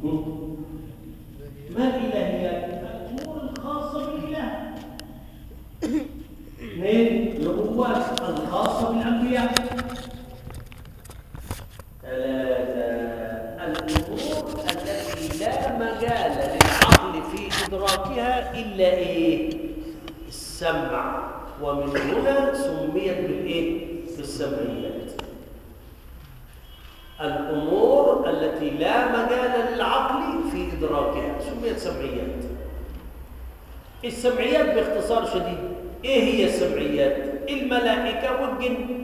ما الإلهيات؟ الأمور الخاصة بالإله. اثنين، النبوات الخاصة بالأنبياء. ثلاثة، الأمور التي لا مجال للعقل في إدراكها إلا السمع، ومن هنا سميت بالسمعيات. الأمور التي لا مجال للعقل في إدراكها سميت سمعيات. السمعيات باختصار شديد، إيه هي السمعيات؟ الملائكة والجن.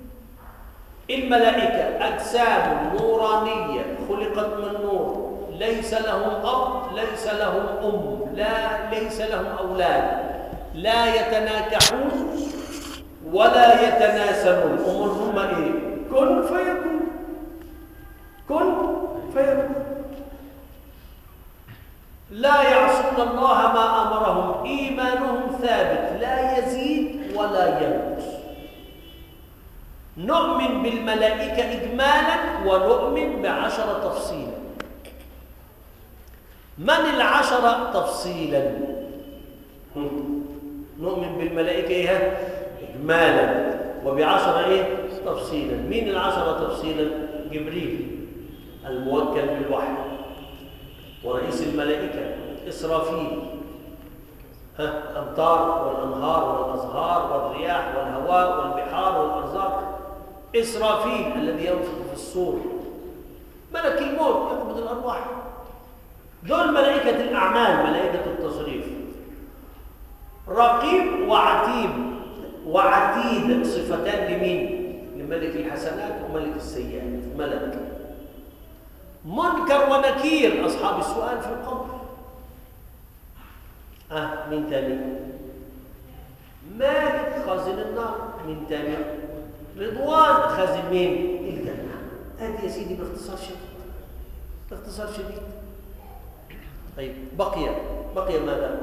الملائكة أجسام نورانية خلقت من نور، ليس لهم أب، ليس لهم أم، ليس لهم أولاد، لا يتناكحون ولا يتناسلون. أمورهم كن فيكون، كن فيكون. لا يعصون الله ما أمرهم، إيمانهم ثابت لا يزيد ولا ينقص. نؤمن بالملائكة إجمالا ونؤمن ب10 تفصيلا. من 10 تفصيلا؟ نؤمن بالملائكة إجمالا وب10 تفصيلا. مين 10 تفصيلا؟ جبريل الموكل بالوحي، ورئيس الملائكة إسرافيل، الأمطار والأنهار والأزهار والرياح والهواء والبحار والأرزاق. إسرافيل الذي ينفخ في الصور، ملك الموت يقبض الأرواح. دول ملائكة الأعمال، ملائكة التصريف. رقيب وعتيد، وعتيد صفتان لمين؟ لملك الحسنات وملك السيئات. ملك منكر ونكير، أصحاب السؤال في القبر. مين تاني؟ مالك خازن النار. مين تاني؟ رضوان خازن مين؟ الجنة. هذه يا سيدي باختصار شديد، باختصار شديد. طيب بقي ماذا؟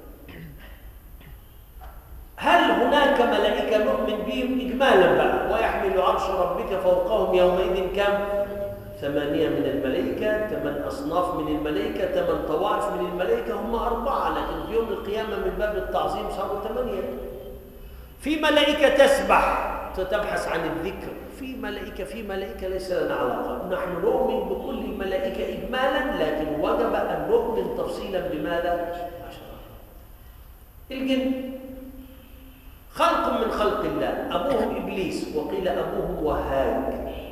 هل هناك ملائكة نؤمن بهم إجمالا بقى؟ ويحمل عرش ربك فوقهم يومئذ كم؟ 8 من الملائكة، 8 أصناف من الملائكة، 8 طوائف من الملائكة. هم 4، لكن في يوم القيامة من باب التعظيم صاروا 8. في ملائكة تسبح تبحث عن الذكر، في ملائكة ليس لنا علاقة. نحن نؤمن بكل الملائكة إجمالا، لكن وجب أن نؤمن تفصيلا بماذا؟ 10. الجن خلق من خلق الله، أبوهم إبليس وقيل أبوهم وهاج.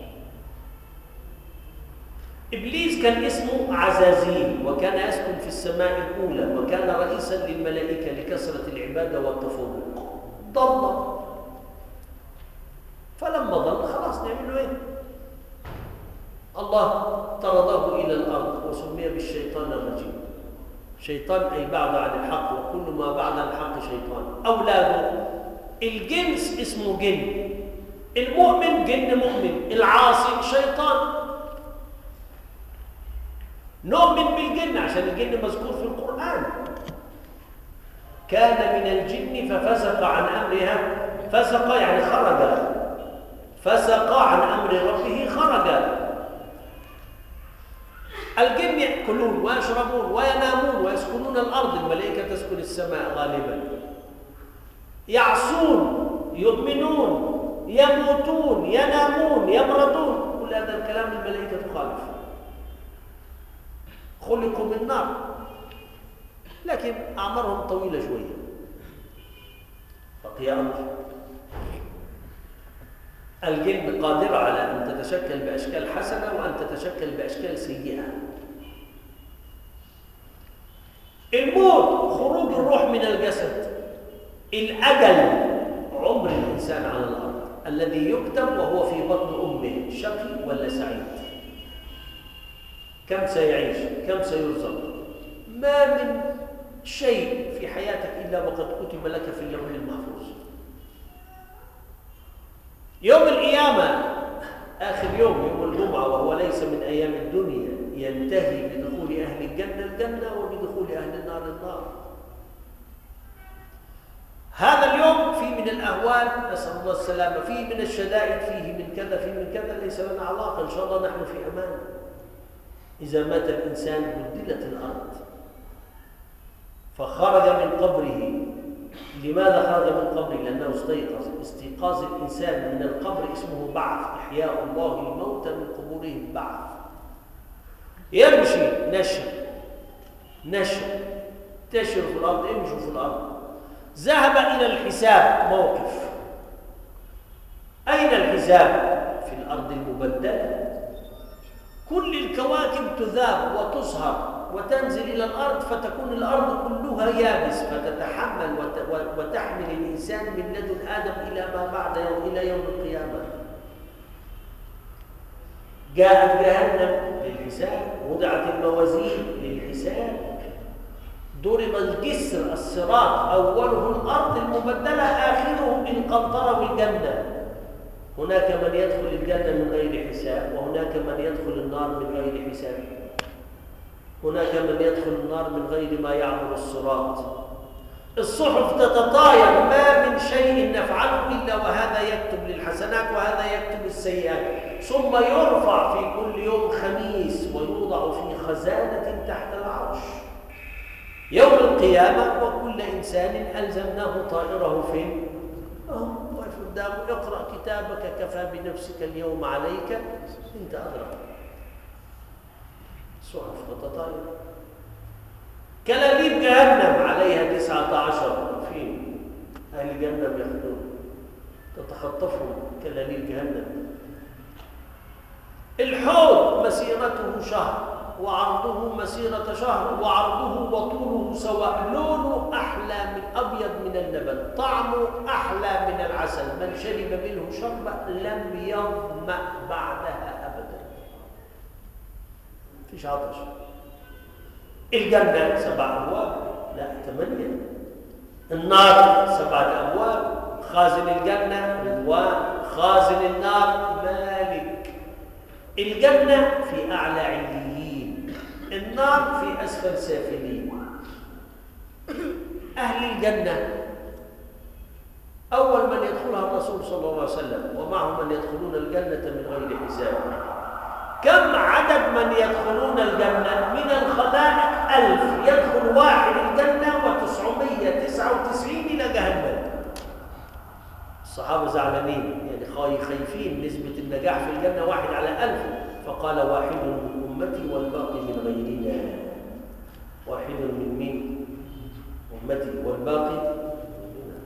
إبليس كان اسمه عزازيل، وكان يسكن في السماء الأولى، وكان رئيسا للملائكة لكثرة العبادة والتفوق. ضل، فلما ضل خلاص نعمل له الله طرده إلى الأرض وسمي بالشيطان الرجيم. شيطان أي بعد عن الحق، وكل ما بعد الحق شيطان. أولاده الجنس اسمه جن، المؤمن جن مؤمن، العاصي شيطان. نؤمن بالجن عشان الجن مذكور في القرآن. كان من الجن ففسق عن أمرها، فسق يعني خرج، فسق عن أمر ربه خرج. الجن يأكلون ويشربون وينامون ويسكنون الأرض، الملائكة تسكن السماء غالبا. يعصون، يؤمنون، يموتون، ينامون، يمرضون، كل هذا الكلام الملائكة تخالف. خلقوا من نار، لكن أعمارهم طويلة شوية. بقي أمر. الجن قادرة على أن تتشكل بأشكال حسنة وأن تتشكل بأشكال سيئة. الموت خروج الروح من الجسد. الأجل عمر الإنسان على الأرض الذي يكتب وهو في بطن أمه، شقي ولا سعيد؟ كم سيعيش؟ كم سيرزق؟ ما من شيء في حياتك إلا وقد كتب لك في اللوح المحفوظ. يوم القيامة آخر يوم الجمعة، وهو ليس من أيام الدنيا، ينتهي بدخول أهل الجنة الجنة وبدخول أهل النار النار. هذا اليوم فيه من الأهوال، نسأل الله السلامة، فيه من الشدائد، فيه من كذا، فيه من كذا، ليس لنا علاقة. إن شاء الله نحن في أمان. إذا مات الإنسان بدلت الأرض، فخرج من قبره. لماذا خرج من قبره؟ لأنه استيقظ. استيقاظ الإنسان من القبر اسمه بعث، إحياء الله الموتى من قبورهم بعث. يمشي نشر تشر في الأرض، امشوا في الأرض. ذهب إلى الحساب، موقف. أين الحساب؟ في الأرض المبدلة. كل الكواكب تذاب وتصهر وتنزل إلى الأرض، فتكون الأرض كلها يابس، فتتحمل وتحمل الإنسان من لدن آدم إلى ما بعد إلى يوم القيامة. جاءت جهنم للحساب، وضعت الموازين للحساب، ضرب الجسر الصراط، أوله الأرض المبدلة آخره القنطرة والجنة. هناك من يدخل الجنة من غير حساب، وهناك من يدخل النار من غير حساب. هناك من يدخل النار من غير ما يعبر الصراط. الصحف تتطاير، ما من شيء نفعله إلا وهذا يكتب للحسنات وهذا يكتب السيئات، ثم يرفع في كل يوم خميس ويوضع في خزانة تحت العرش يوم القيامة. وكل إنسان ألزمناه طائره فين؟ واقف قدامه، اقرأ كتابك كفى بنفسك اليوم عليك أنت أدرى. صحف تتطاير. كلاليب جهنم عليها 19 فين؟ أهل جهنم ياخذون، تتخطفهم كلاليب جهنم. الحوض مسيرته شهر وعرضه مسيرة شهر، وعرضه وطوله سواء، لونه أحلى من أبيض من اللبن، طعمه أحلى من العسل، من شرب منه شربة لم يظمأ بعدها أبدا. فيش عطش. الجنة 7 أبواب، لا 8. النار 7 أبواب، خازن الجنة رضوان، خازن النار مالك. الجنة في أعلى عليين، النار في أسفل سافلين. أهل الجنة أول من يدخلها الرسول صلى الله عليه وسلم، ومعهم من يدخلون الجنة من غير حساب. كم عدد من يدخلون الجنة؟ من الخلائق 1000 يدخل واحد الجنة و999 إلى جهنم. الصحابة زعلانين، يعني خايفين نسبة النجاح في الجنة 1 على 1000، فقال واحد من أمتي والباقي من غيرنا. واحد من مين؟ أمتي والباقي مننا.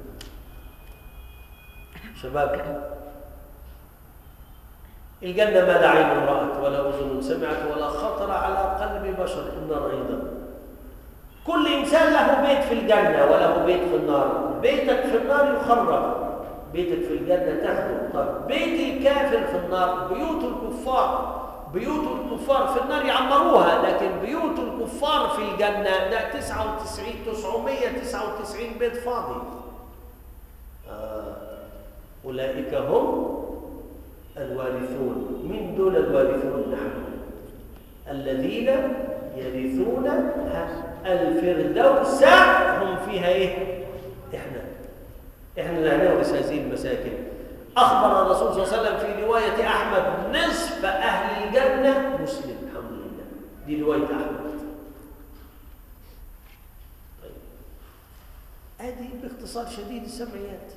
شباب، الجنة ما لا عين رأت ولا أذن سمعت ولا خطر على قلب بشر. النار أيضا، كل إنسان له بيت في الجنة وله بيت في النار. بيتك في النار يخرب، بيتك في الجنة تاخده. طب بيت الكافر في النار، بيوت الكفار، بيوت الكفار في النار يعمروها، لكن بيوت الكفار في الجنة ده 999 بيت فاضي. أولئك هم الوارثون. من دون الوارثون؟ نحن الذين يرثون الفردوس، هم فيها ايه؟ احنا اللي هنورث هذه المساكن. اخبر الرسول صلى الله عليه وسلم في روايه احمد: نصف اهل الجنه مسلم. الحمد لله، دي روايه احمد. طيب، ادي باختصار شديد السمعيات.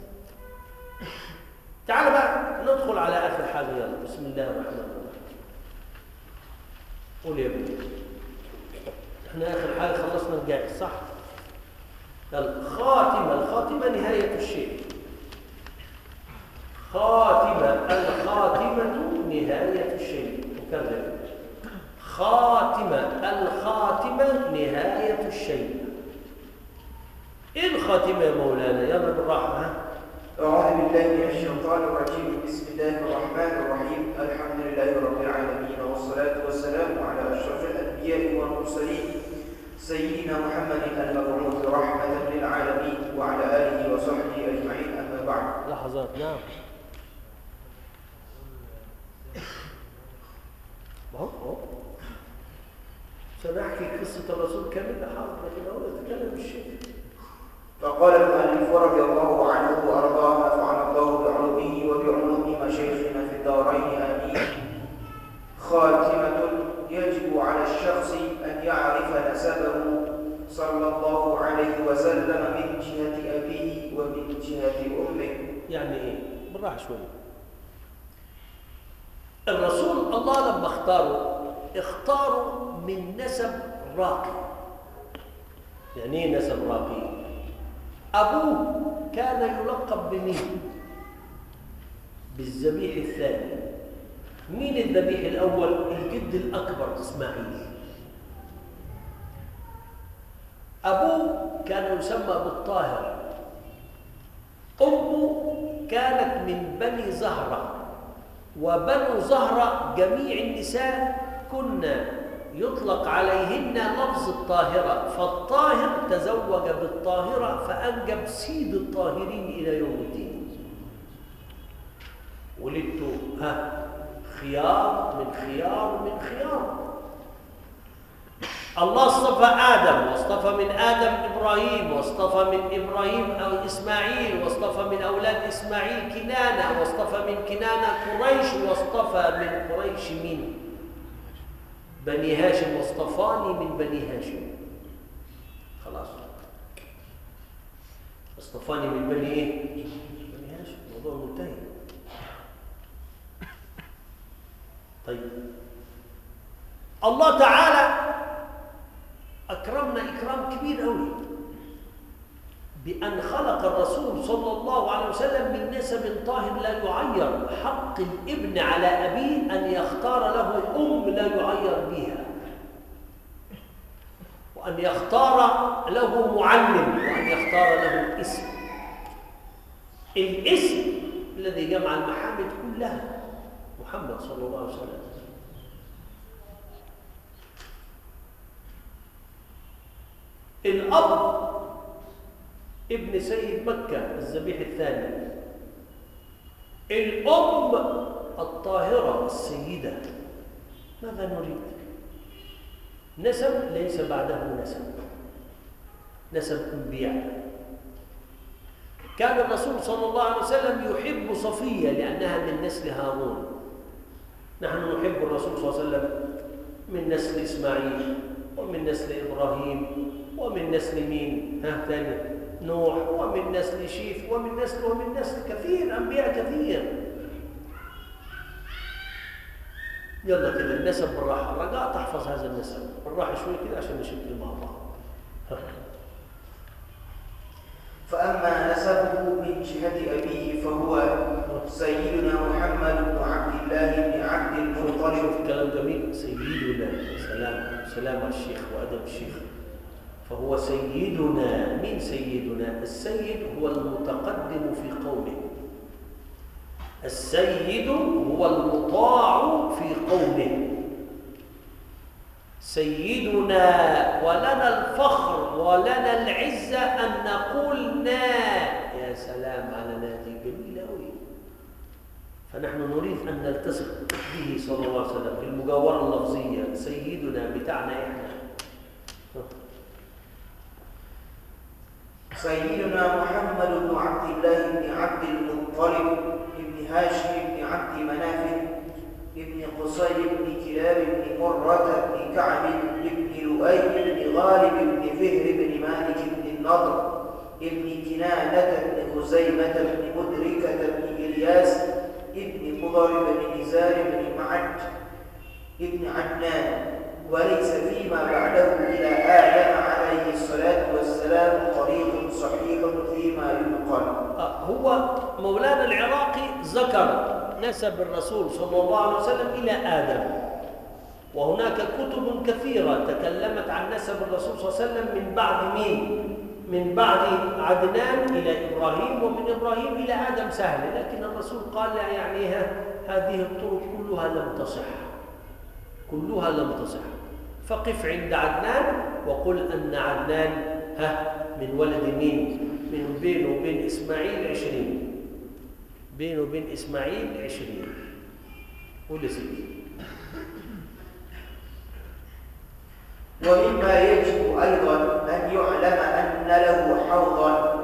تعال بقى ندخل على اخر حاجه. يلا، بسم الله الرحمن الرحيم. قول يا ابني. احنا اخر حاجه خلصنا الجائز، صح؟ الخاتمه نهايه الشيء. الخاتمه نهايه الشيء. نكرر: الخاتمه نهايه الشيء. ايه الخاتمه يا مولانا؟ يلا بالراحه. أعوذ بالله من الشيطان الرجيم. بسم الله الرحمن الرحيم. الحمد لله رب العالمين، والصلاة والسلام على أشرف الأنبياء والمرسلين سيدنا محمد المبعوث رحمة للعالمين، وعلى آله وصحبه أجمعين. أما بعد. لحظات. نعم. سنحكي قصة الرسول كاملة حاضر، لكن هو يتكلم الشيء. فقال المؤلف رضي الله عنه وأرضاه: نفعنا الله بعلومه وبعلوم مشايخنا في الدارين آمين. خاتمة يجب على الشخص أن يعرف نسبه صلى الله عليه وسلم من جهة أبيه ومن جهة أمه. يعني إيه؟ بالراحة شوي. الرسول الله لما اختاروا من نسب راقي. يعني إيه نسب راقي؟ أبوه كان يلقب بمين؟ بالذبيح الثاني. مين الذبيح الأول؟ الجد الأكبر إسماعيل. أبوه كان يسمى بالطاهر. أمه كانت من بني زهرة، وبنو زهرة جميع النساء كنا يطلق عليهن لفظ الطاهرة، فالطاهر تزوج بالطاهرة فأنجب سيد الطاهرين إلى يوم الدين. ولدت خيار من خيار من خيار. الله اصطفى آدم، واصطفى من آدم إبراهيم، واصطفى من إبراهيم أو إسماعيل، واصطفى من أولاد إسماعيل كنانة، واصطفى من كنانة قريش، واصطفى من قريش مين؟ بني هاشم. واصطفاني من بني هاشم. خلاص، اصطفاني من بني إيه؟ بني هاشم. الموضوع منتهي. طيب، الله تعالى أكرمنا إكرام كبير قوي بأن خلق الرسول صلى الله عليه وسلم من نسب طاهر لا يعير. حق الابن على أبيه أن يختار له أم لا يعير بها، وأن يختار له معلم، وأن يختار له اسم. الاسم الذي جمع المحامد كلها محمد صلى الله عليه وسلم. الأب ابن سيد مكة الذبيح الثاني. الأم الطاهرة السيدة. ماذا نريد؟ نسب ليس بعده نسب أنبياء. كان الرسول صلى الله عليه وسلم يحب صفية لأنها من نسل هارون. نحن نحب الرسول صلى الله عليه وسلم من نسل إسماعيل، ومن نسل إبراهيم، ومن نسل مين؟ ثاني نوح، ومن نسل شيف، ومن نسل كثير، أنبياء كثير. يلا كده النسب بالراحة، رجاء تحفظ هذا النسب بالراحة شوي كده عشان نشد مع بعض. فأما نسبه من جهة أبيه فهو سيدنا محمد بن عبد الله بن عبد المطلب. شوف كلام جميل، سيدنا. سلام على الشيخ وأدب الشيخ. فهو سيدنا. مين سيدنا؟ السيد هو المتقدم في قومه. السيد هو المطاع في قومه. سيدنا، ولنا الفخر ولنا العزة أن نقول نا. يا سلام على نادي جميلة أوي. فنحن نريد أن نلتصق به صلى الله عليه وسلم في المجاورة اللفظية. سيدنا بتاعنا إحنا. سيدنا محمد بن عبد الله بن عبد المطلب بن هاشم بن عبد مناف بن قصي بن كلاب بن مرة بن كعب بن لؤي بن غالب بن فهر بن مالك بن النضر بن كنانة بن خزيمة بن مدركة بن إلياس بن مضر بن نزار بن معد بن عدنان. وليس فيما بعده إلى آدم عليه الصلاة والسلام طريق صحيح فيما ينقل. هو مولانا العراقي ذكر نسب الرسول صلى الله عليه وسلم إلى آدم، وهناك كتب كثيرة تكلمت عن نسب الرسول صلى الله عليه وسلم من بعد مين؟ من بعد عدنان إلى إبراهيم، ومن إبراهيم إلى آدم سهل. لكن الرسول قال يعني هذه الطرق كلها لم تصح. فقف عند عدنان وقل أن عدنان من ولد مين؟ من بينه وبين إسماعيل 20. بينه وبين إسماعيل 20. قول سيدي. ومما يجب أيضا أن يعلم أن له حوضا،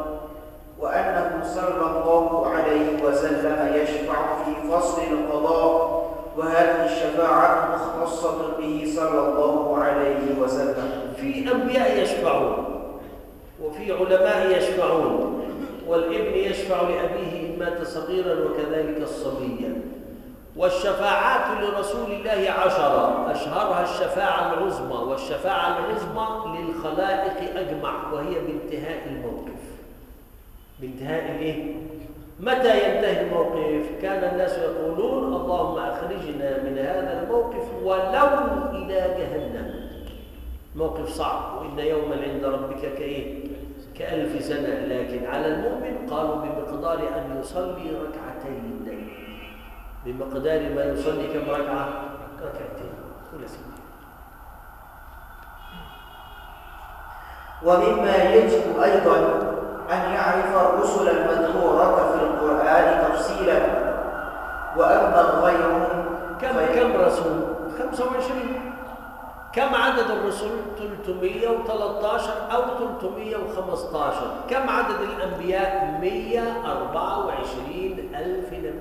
وأنه صلى الله عليه وسلم يشفع في فصل القضاء وهذه الشفاعة مختصة به صلى الله عليه وسلم. في أنبياء يشفعون وفي علماء يشفعون، والابن يشفع لأبيه إن مات صغيرا وكذلك الصبي. والشفاعات لرسول الله 10، أشهرها الشفاعة العظمى، والشفاعة العظمى للخلائق أجمع، وهي بانتهاء الموقف. بانتهاء الإيه؟ متى ينتهي الموقف؟ كان الناس يقولون اللهم أخرجنا من هذا الموقف ولو إلى جهنم. موقف صعب، وإن يوما عند ربك كإيه؟ كألف سنة. لكن على المؤمن قالوا بمقدار أن يصلي ركعتين، بمقدار ما يصلي كم ركعة؟ ركعتين. كل سنة. ومما يجب أيضا أن يعرف الرسل المذكورة في القرآن تفصيلا، وأما غيرهم كم رسول؟ 25. كم عدد الرسل؟ 313 أو 315. كم عدد الأنبياء؟ 124,000 نبي.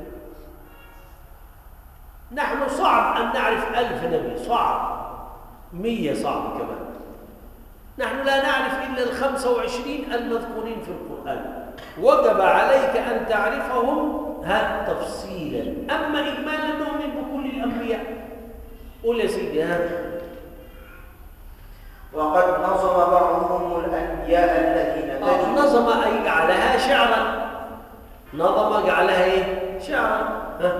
نحن صعب أن نعرف 1000 نبي، صعب. 100 صعب كمان. نحن لا نعرف إلا 25 المذكورين في القرآن. وجب عليك أن تعرفهم تفصيلا. أما إجمالا نؤمن بكل الأنبياء. قول يا سيدي. وقد نظم بعضهم الأنبياء الذين نظم أي جعلها شعرا. نظم جعلها إيه؟ شعرا.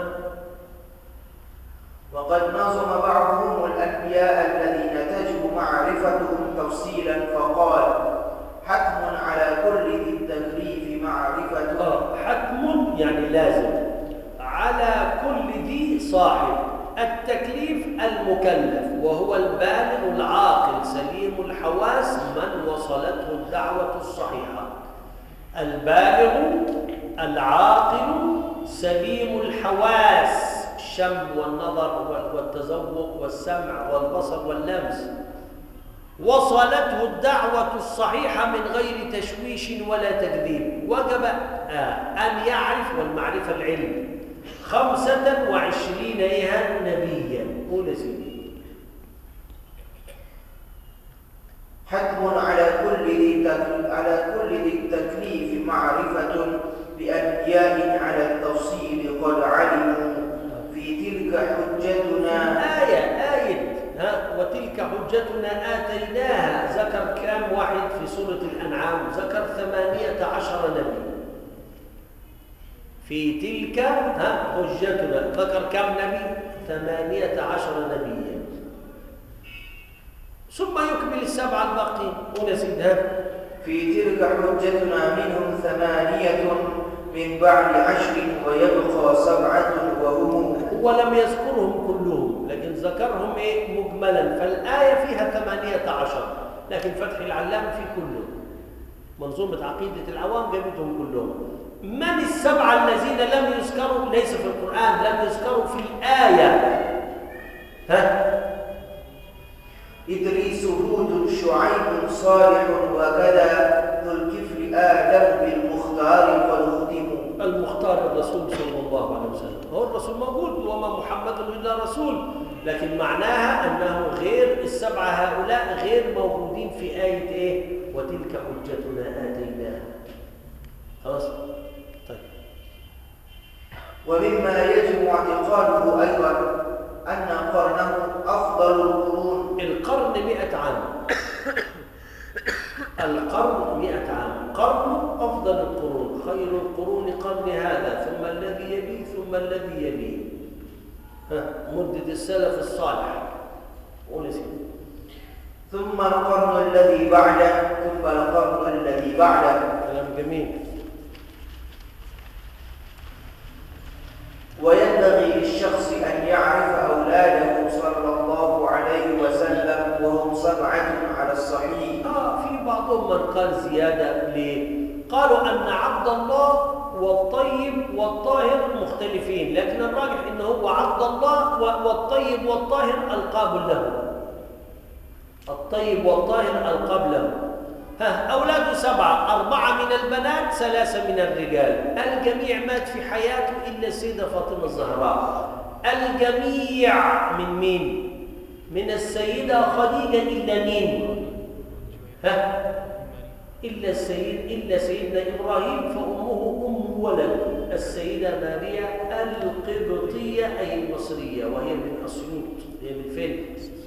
وقد نظم بعضهم الأنبياء الذين تجب معرفتهم تفصيلا، فقال حتم على كل ذي التكليف معرفته. حتم يعني لازم، على كل ذي صاحب التكليف المكلف، وهو البالغ العاقل سليم الحواس من وصلته الدعوة الصحيحة. البالغ العاقل سليم الحواس، الشم والنظر والتذوق والسمع والبصر واللمس، وصلته الدعوة الصحيحة من غير تشويش ولا تكذيب. وجب أن يعرف، والمعرفة العلم، 25 نبيا. قول سيدي. حتم على كل ذي التكليف معرفة بأنبياء على التفصيل قد علموا في تلك حجتنا. آية وتلك حجتنا آتيناها. ذكر كام واحد في سورة الأنعام؟ ذكر 18 نبي. في تلك حجتنا ذكر كم نبي؟ 18 نبيا. ثم يكمل السبعة الباقين. قول يا سيدي. في تلك حجتنا منهم 8 من بعد 10 ويبقى 7 وهم. ولم يذكرهم كلهم، لكن ذكرهم مجملا. فالآية فيها 18، لكن فتح العلام في كلهم. منظومة عقيدة العوام جابتهم كلهم. من السبعة الذين لم يذكروا؟ ليس في القرآن، لم يذكروا في الآية. إدريس، هود، شعيب، صالح، وكذا ذو الكفل آدم بالمختار فنختم. المختار الرسول صلى الله عليه وسلم. هو الرسول موجود، وما محمد إلا رسول، لكن معناها أنه غير السبعة هؤلاء، غير موجودين في آية وتلك حجتنا آتيناها. خلاص؟ طيب. ومما يجب اعتقاده أيضا أن قرنه أفضل القرون. القرن 100 عام. القرن 100 عام. قرن أفضل القرون، خير القرون قرن هذا، ثم الذي يليه، ثم الذي يليه. مدة السلف الصالح. قول سيدي. ثم القرن الذي بعده، ثم القرن الذي بعده. كلام جميل. وينبغي للشخص أن يعرف أولاده صلى الله عليه وسلم وهم 7 على الصحيح. في بعضهم من قال زيادة. ليه؟ قالوا أن عبد الله والطيب والطاهر مختلفين، لكن الراجح إنه هو عبد الله والطيب والطاهر ألقاب له. الطيب والطاهر ألقاب له. أولاده 7، 4 من البنات، 3 من الرجال. الجميع مات في حياته إلا السيدة فاطمة الزهراء. الجميع من مين؟ من السيدة خديجة إلا مين؟ ها؟ إلا سيدنا إبراهيم فأمه أم ولد السيدة ماريا القبطية أي المصرية، وهي من أسيوط. هي من فين؟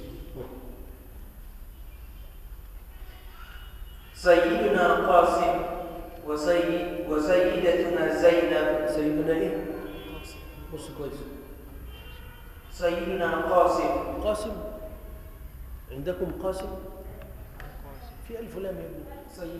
سيدنا قاسم وسيدتنا زينب. سيدنا إيه؟ بص كويس. سيدنا قاسم. قاسم عندكم قاسم؟ في ألف لام يا ابني.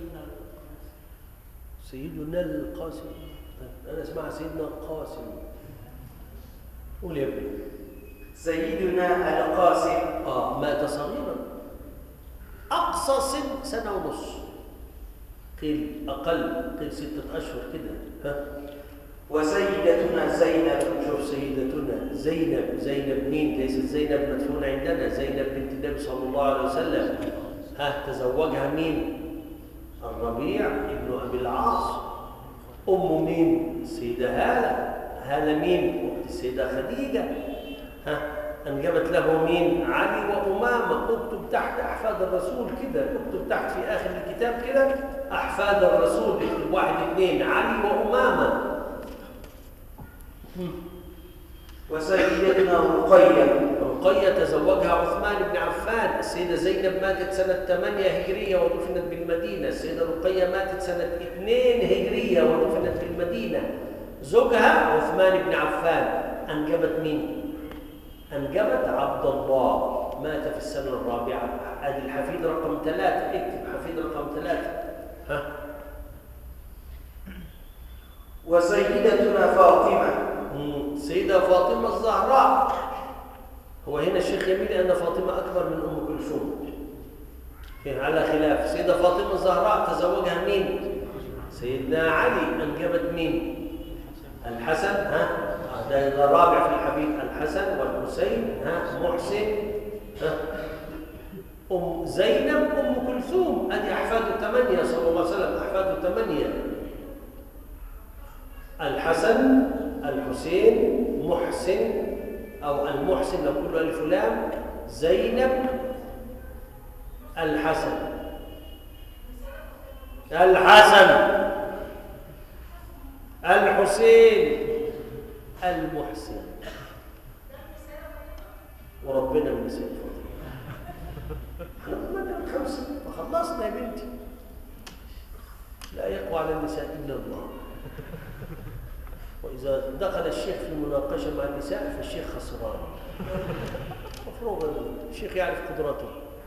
سيدنا القاسم. أنا اسمعها سيدنا قاسم. قول يا ابني. سيدنا القاسم مات صغيرا، أقصى سنة ونص، قيل أقل، قيل 6 أشهر كده. ها؟ وسيدتنا زينب. شوف سيدتنا زينب. زينب مين؟ ليست زينب مدفونة عندنا، زينب بنت النبي صلى الله عليه وسلم. تزوجها مين؟ الربيع ابن أبي العاص. أم مين؟ السيدة هالة. هالة مين؟ أخت السيدة خديجة. أنجبت له مين؟ علي وأمامة. اكتب تحت أحفاد الرسول كده، اكتب تحت في آخر الكتاب كده أحفاد الرسول، اكتب 1 2 علي وأمامة. وسيدتنا رقية تزوجها عثمان بن عفان. السيدة زينب ماتت سنة 8 هجرية ودفنت بالمدينة. السيدة رقية ماتت سنة 2 هجرية ودفنت بالمدينة. زوجها عثمان بن عفان. أنجبت مين؟ أنجبت عبد الله، مات في السنة الرابعة. هذه الحفيد رقم 3، اكتب حفيد رقم 3. وسيدتنا فاطمة. سيدة فاطمة الزهراء. هو هنا الشيخ يميل أن فاطمة أكبر من أم كلثوم، على خلاف. سيدة فاطمة الزهراء تزوجها مين؟ سيدنا علي. أنجبت مين؟ الحسن. ده الرابع في الحبيب، الحسن والحسين. محسن. أم زينب أم كلثوم. أدي أحفاد 8 صلى الله عليه وسلم، أحفاد 8. الحسن، الحسين، محسن أو المحسن لو كله ألف لام، زينب، الحسن، الحسين، المحسن، وربنا من سيد فاطمة. احنا 5 فخلصنا يا بنتي. لا يقوى على النساء إلا الله. وإذا دخل الشيخ في مناقشة مع النساء فالشيخ خسران. مفروض الشيخ يعرف قدراته.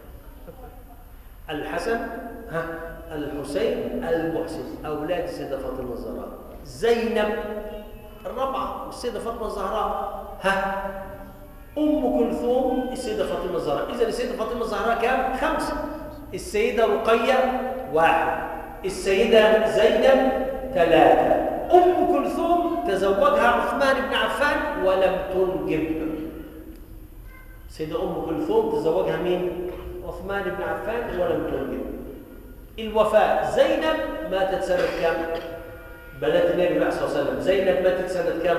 الحسن، الحسين، المحسن، أولاد السيدة فاطمة الزهراء. زينب الرابعة، السيدة فاطمة الزهراء. أم كلثوم، السيدة فاطمة الزهراء. إذا السيدة فاطمة الزهراء كام؟ 5. السيدة رقية 1، السيدة زينب 3. أم كلثوم تزوجها عثمان بن عفان ولم تنجب. سيدة أم كلثوم تزوجها مين؟ عثمان بن عفان ولم تنجب. الوفاة زينب ماتت سنة كم؟ بنات النبي صلى الله عليه وسلم. زينب ماتت سنة كم؟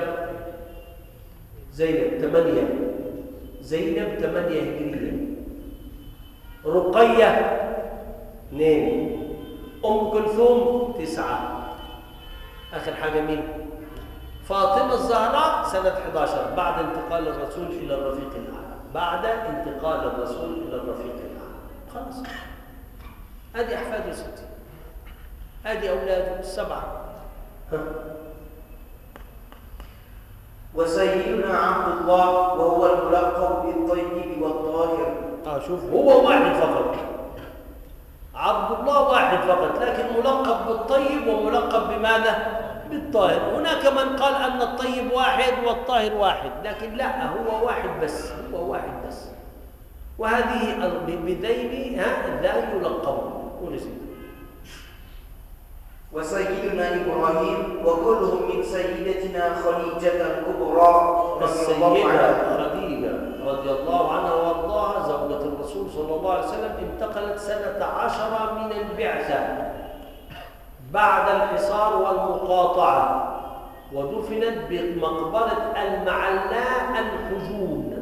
زينب 8. زينب 8 هجرية. رقية 2. أم كلثوم 9. آخر حاجة مين؟ فاطمة الزهراء سنة 11 بعد انتقال الرسول إلى الرفيق الأعلى. بعد انتقال الرسول إلى الرفيق الأعلى. خلاص. هذه أحفاده 6. هذه أولاده 7. وسيدنا عبد الله وهو الملقب بالطيب والطاهر. شوف هو واحد فقط، عبد الله واحد فقط، لكن ملقب بالطيب وملقب بماذا؟ بالطاهر. هناك من قال أن الطيب واحد والطاهر واحد، لكن لا، هو واحد بس، هو واحد بس. وهذه بذيل لا يلقبون. قول سيدي. وسيدنا إبراهيم وكلهم من سيدتنا خديجة الكبرى السيدة خديجة رضي الله عنها وارضاها زوجة الرسول صلى الله عليه وسلم. انتقلت سنة 10 من البعثة بعد الحصار والمقاطعة. ودفنت بمقبرة المعلاء الحجون.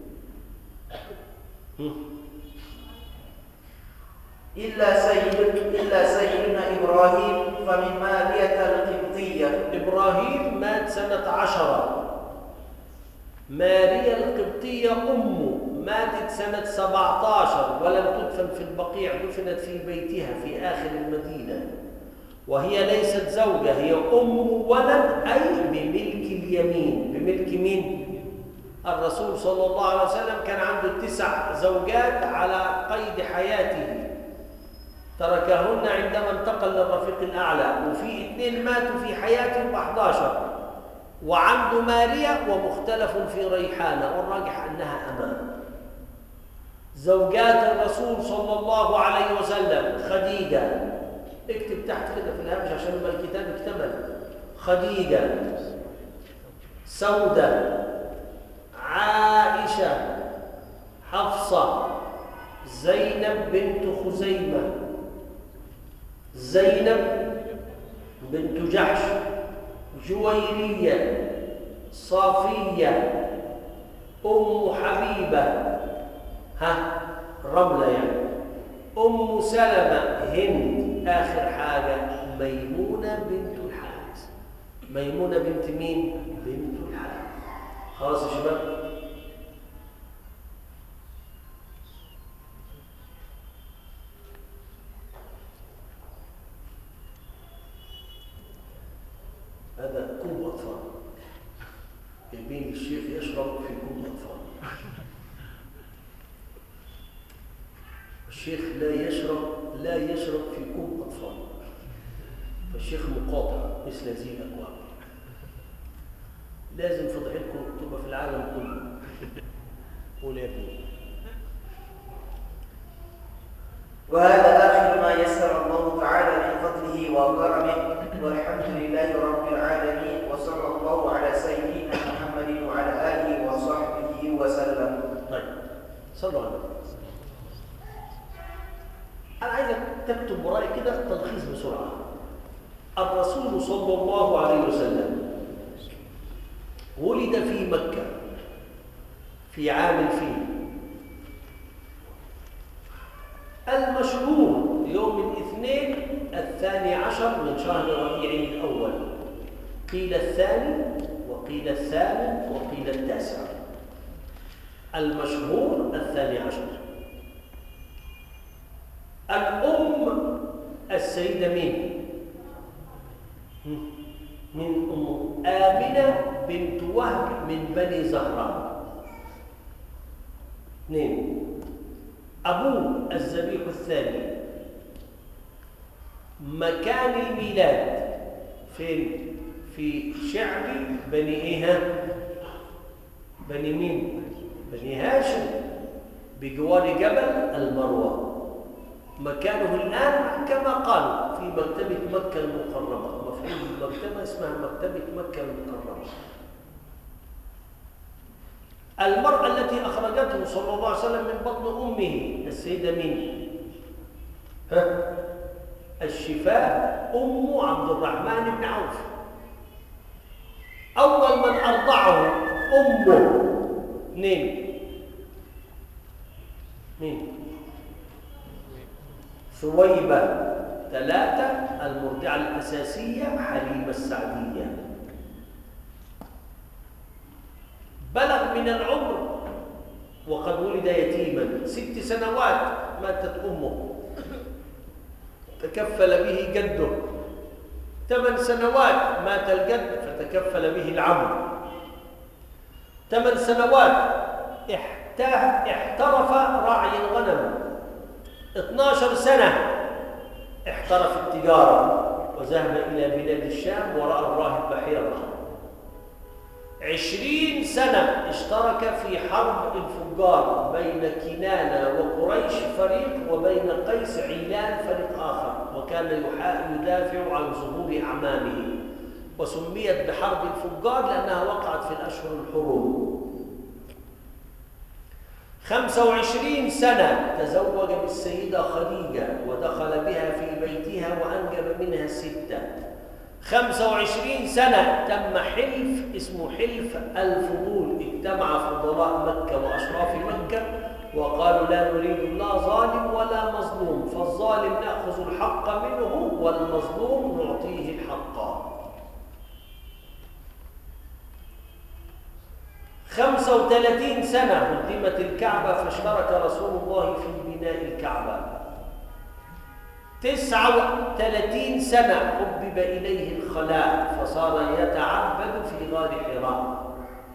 إلا سيدنا إبراهيم فمن مارية القبطية. إبراهيم مات سنة 10. ماريا القبطية أمه ماتت سنة 17 ولم تدفن في البقيع، دفنت في بيتها في آخر المدينة، وهي ليست زوجة، هي أم ولد، أي بملك اليمين. بملك مين؟ الرسول صلى الله عليه وسلم كان عنده 9 زوجات على قيد حياته، تركهن عندما انتقل للرفيق الأعلى، وفي 2 ماتوا في حياته و11، وعنده ماريا ومختلف في ريحانة، والراجح أنها أمام. زوجات الرسول صلى الله عليه وسلم: خديجة، اكتب تحت كده في الهامش عشان ما الكتاب اكتمل. خديجة، سودة، عائشة، حفصة، زينب بنت خزيمة، زينب بنت جحش، جويرية، صافية، أم حبيبة، رملة يعني، أم سلمة، هند، آخر حاجة ميمونة بنت الحارث. ميمونة بنت مين؟ بنت الحارث. خلاص يا شباب؟ هذا كوب أطفال، يبين الشيخ يشرب في كوب أطفال. الشيخ لا يشرب في كوب أطفال، فالشيخ مقاطع مثل هذه الأكواب. لازم فضحتكم تبقى في العالم كله. قول يا ابني. وهذا آخر ما يسر الله تعالى من فضله وكرمه، والحمد لله رب العالمين، وصلى الله على سيدنا محمد وعلى آله وصحبه وسلم. طيب، صلوا على النبي. أنا عايزك تكتب وراي كده تلخيص بسرعة. الرسول صلى الله عليه وسلم ولد في مكة في عام الفيل. المشهور يوم الاثنين 12 من شهر ربيع الأول، قيل 2 وقيل 3 وقيل 9. المشهور 12. الأم السيدة مين؟ من أم آمنة بنت وهب من بني زهراء. 2. أبوه الذبيح الثاني. مكان الميلاد فين؟ في شعب بني إيه؟ بني مين؟ بني هاشم، بجوار جبل المروة. مكانه الآن كما قالوا في مكتبة مكة المكرمة. مفهوم المكتبة اسمها مكتبة مكة المكرمة. المرأة التي أخرجته صلى الله عليه وسلم من بطن أمه السيدة مين؟ الشفاء أم عبد الرحمن بن عوف. أول من أرضعه أمه 2. مين؟ ثويبة. 3. المرضعة الأساسية حليمة السعدية. بلغ من العمر وقد ولد يتيما 6 سنوات ماتت أمه، تكفل به جده. 8 سنوات مات الجد فتكفل به العم. 8 سنوات احترف راعي الغنم. 12 سنة احترف التجارة وذهب إلى بلاد الشام ورأى الراهب بحيرة. 20 سنة اشترك في حرب الفجار بين كنانة وقريش فريق وبين قيس عيلان فريق آخر، وكان يدافع عن ظهور أعمامه، وسميت بحرب الفجار لأنها وقعت في الأشهر الحرم. 25 سنة تزوج بالسيدة خديجة ودخل بها في بيتها وأنجب منها 6. 25 سنة تم حلف اسمه حلف الفضول، اجتمع فضلاء مكة وأشراف مكة وقالوا لا نريد لا ظالم ولا مظلوم، فالظالم نأخذ الحق منه والمظلوم نعطيه الحق. 35 سنة هدمت الكعبة فاشترك رسول الله في بناء الكعبة. 39 سنة حبب إليه الخلاء فصار يتعبد في غار حراء.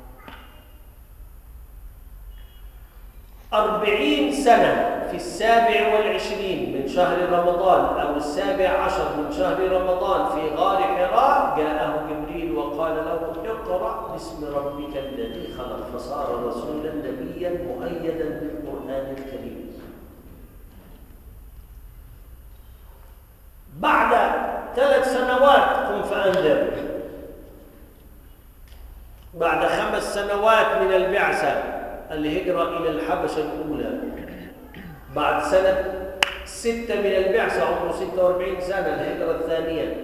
40 سنة في 27 من شهر رمضان أو 17 من شهر رمضان في غار حراء جاءه جبريل وقال له اقرأ باسم ربك الذي خلق، فصار رسولا نبيا مؤيدا بالقرآن الكريم. بعد 3 سنوات قم فأنذر، بعد 5 سنوات من البعثة الهجرة إلى الحبشة الأولى، بعد سنة 6 من البعثة عمره 46 سنة الهجرة الثانية،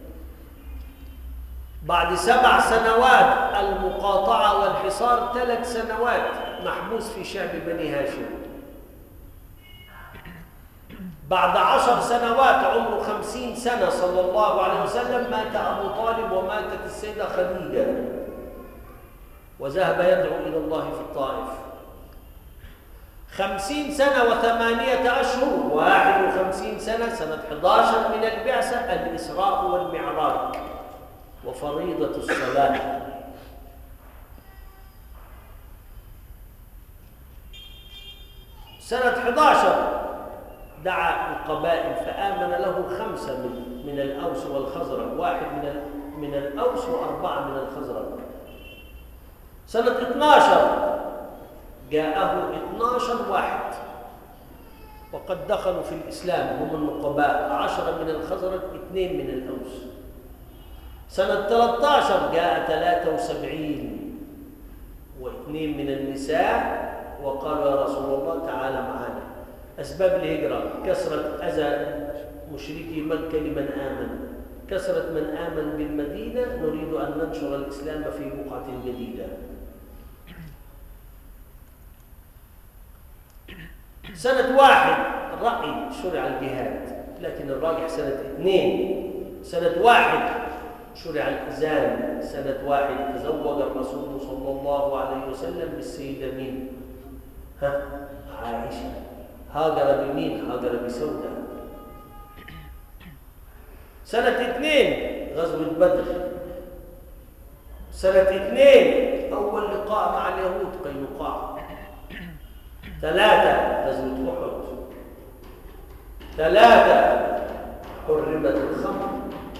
بعد 7 سنوات المقاطعة والحصار 3 سنوات محبوس في شعب بني هاشم، بعد 10 سنوات عمره 50 سنة صلى الله عليه وسلم مات أبو طالب وماتت السيدة خديجة وذهب يدعو إلى الله في الطائف. 50 سنة و8 أشهر 51 سنة سنة 11 من البعثة الإسراء والمعراج وفريضة الصلاة. سنة 11 دعا القبائل فآمن له 5 من الأوس والخزرج، 1 من الأوس و4 من الخزرج. سنة 12 جاءه 12 واحد وقد دخلوا في الإسلام هم النقباء، 10 من الخزرج 2 من الأوس. سنة 13 جاء 73 و2 من النساء وقالوا يا رسول الله تعالى معنا. أسباب الهجرة كثرة أذى مشركي مكة لمن آمن، كثرة من آمن بالمدينة، نريد أن ننشر الإسلام في بقعة جديدة. سنة 1 الرأي شرع الجهاد، لكن الراجح سنة 2. سنة 1 شرع الأذان. سنة 1 تزوج الرسول صلى الله عليه وسلم بالسيدة مين؟ عائشة. هاجر بمين؟ هاجر بسودة. سنة 2 غزوة بدر. سنة 2 أول لقاء مع اليهود قينقاع. 3 غزوة أحد. 3 حرمت الخمر.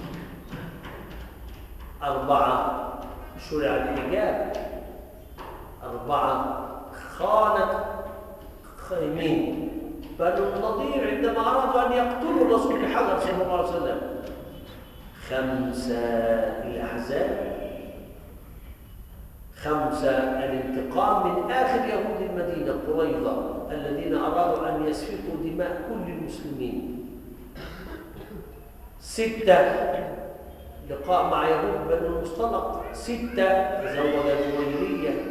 4 شرع الحجاب. 4 خانت خيمين بنو النضير عندما أرادوا أن يقتلوا الرسول بحجر صلى الله عليه وسلم. 5 الأحزاب. 5 الانتقام من آخر يهود المدينة قريظة الذين أرادوا أن يسفكوا دماء كل المسلمين. 6 لقاء مع يهود بنو المصطلق. 6 تزوج جويرية.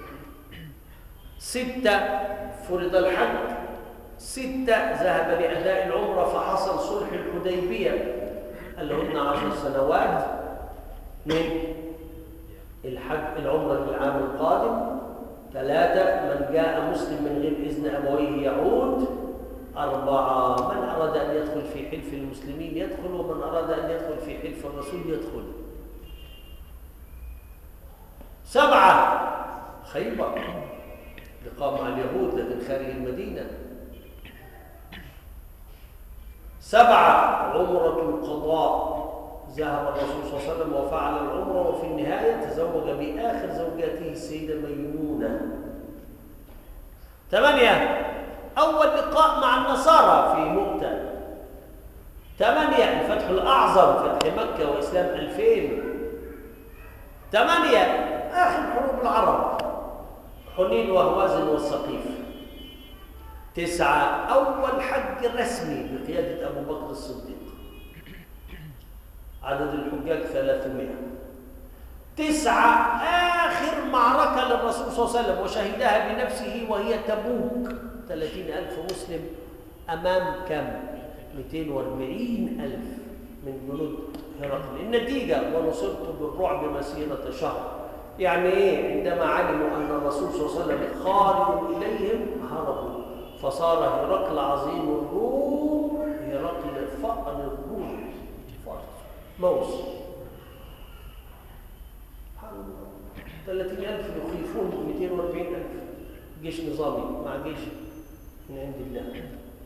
6 فرض الحج. 6 ذهب لأداء العمرة فحصل صلح الحديبية اللي هن 10 سنوات من الحج العمرة العام القادم. 3 من جاء مسلم من غير إذن أبويه يعود. 4 من أراد أن يدخل في حلف المسلمين يدخل، ومن أراد أن يدخل في حلف الرسول يدخل. 7 خيبر لقاء مع اليهود لكن خارج المدينة. 7 عمرة القضاء، ذهب الرسول صلى الله عليه وسلم وفعل العمرة وفي النهاية تزوج بآخر زوجاته السيدة ميمونة. 8 أول لقاء مع النصارى في مؤتة. 8 الفتح الأعظم فتح مكة وإسلام 2000. 8 آخر حروب العرب حنين وهوازن والسقيف. 9 أول حج رسمي بقيادة أبو بكر الصديق. عدد الحجاج 300. 9 آخر معركة للرسول صلى الله عليه وسلم وشهدها بنفسه وهي تبوك، 30,000 مسلم أمام كم؟ 240,000 من جنود هرقل. النتيجة ونصرت بالرعب مسيرة شهر. يعني إيه؟ عندما علموا أن الرسول صلى الله عليه وسلم خارج إليهم هربوا، فصار هرقل عظيم الروم هرقل فأر الروم موس. 30,000 يخيفون 240,000 جيش نظامي مع جيش من عند الله.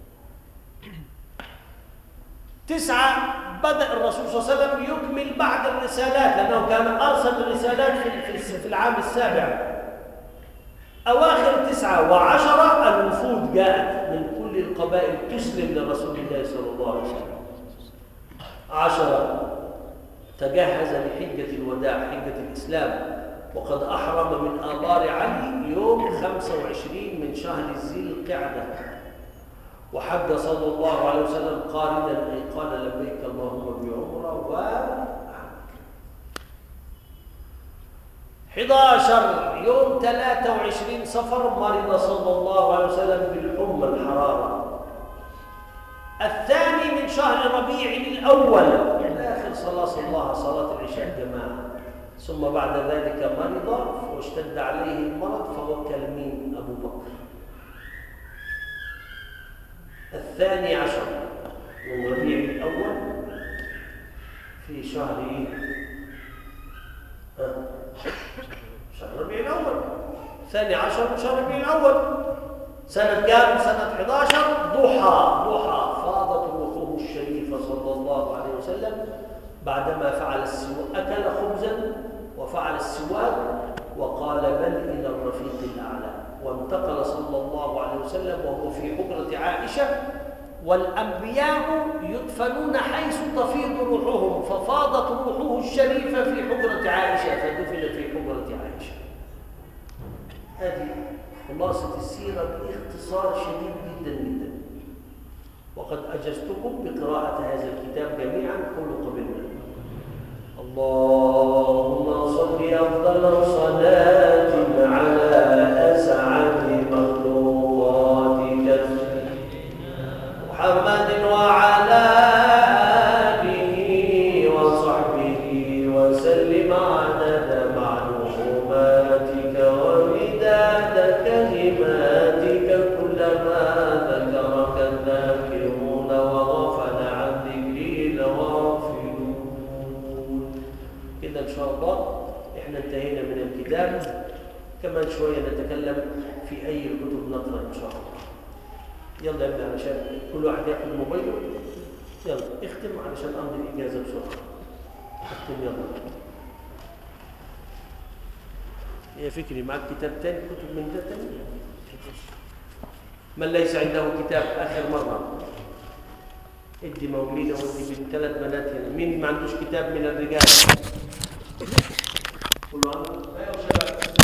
9 بدأ الرسول صلى الله عليه وسلم يكمل بعد الرسالات، لأنه كان أرسل الرسالات في العام السابع. أواخر 9 و10 الوفود جاءت من كل القبائل تسلم لرسول الله صلى الله عليه وسلم. 10 تجهز لحجة الوداع، حجة الإسلام، وقد أحرم من آبار علي يوم 25 من شهر ذي القعدة، وحج صلى الله عليه وسلم قارنا أي قال لبيك اللهم بعمرة وحج. 11 يوم 23 صفر مرض صلى الله عليه وسلم بالحمى الحرارة. الثاني من شهر ربيع الأول آخر صلاة صلاها صلاة العشاء جماعة، ثم بعد ذلك مرض واشتد عليه المرض فوكل مين؟ أبو بكر. 12 من ربيع الأول في شهر إيه؟ شهر ربيع الأول. 12 من شهر ربيع الأول سنة كام؟ سنة 11 ضحى فاضت روحه الشريفة صلى الله عليه وسلم بعدما فعل السواك، أكل خبزا وفعل السواك وقال بل إلى الرفيق الأعلى، وانتقل صلى الله عليه وسلم وهو في حجرة عائشة، والأنبياء يدفنون حيث تفيض روحهم، ففاضت روحه الشريفة في حجرة عائشة فدفن في حجرة عائشة. هذه خلاصة السيرة باختصار شديد جدا جدا، وقد أجزتكم بقراءة هذا الكتاب جميعا. قولوا قبلنا. اللهم صل أفضل صلاة على أسعد مخلوقاتك محمد وعلى آله وصحبه وسلم عدد معلوماتك ومداد كلماتك كلما ذكرك الذاكرون وغفل عن ذكري الغافلون. كده إن شاء الله إحنا انتهينا من الكتاب. كمان شوية نتكلم في أي الكتب نقرأ إن شاء الله. يلا ابدأ علشان كل واحد ياخد موبايله. يلا اختم علشان أمضي الإجازة بسرعة. اختم يلا. يا فكري معك كتاب تاني؟ كتب من ده تاني؟ من ليس عنده كتاب آخر مرة ادي موليدة وادي بنت 3 بنات هنا. مين ما عندوش كتاب من الرجال؟ كله عنده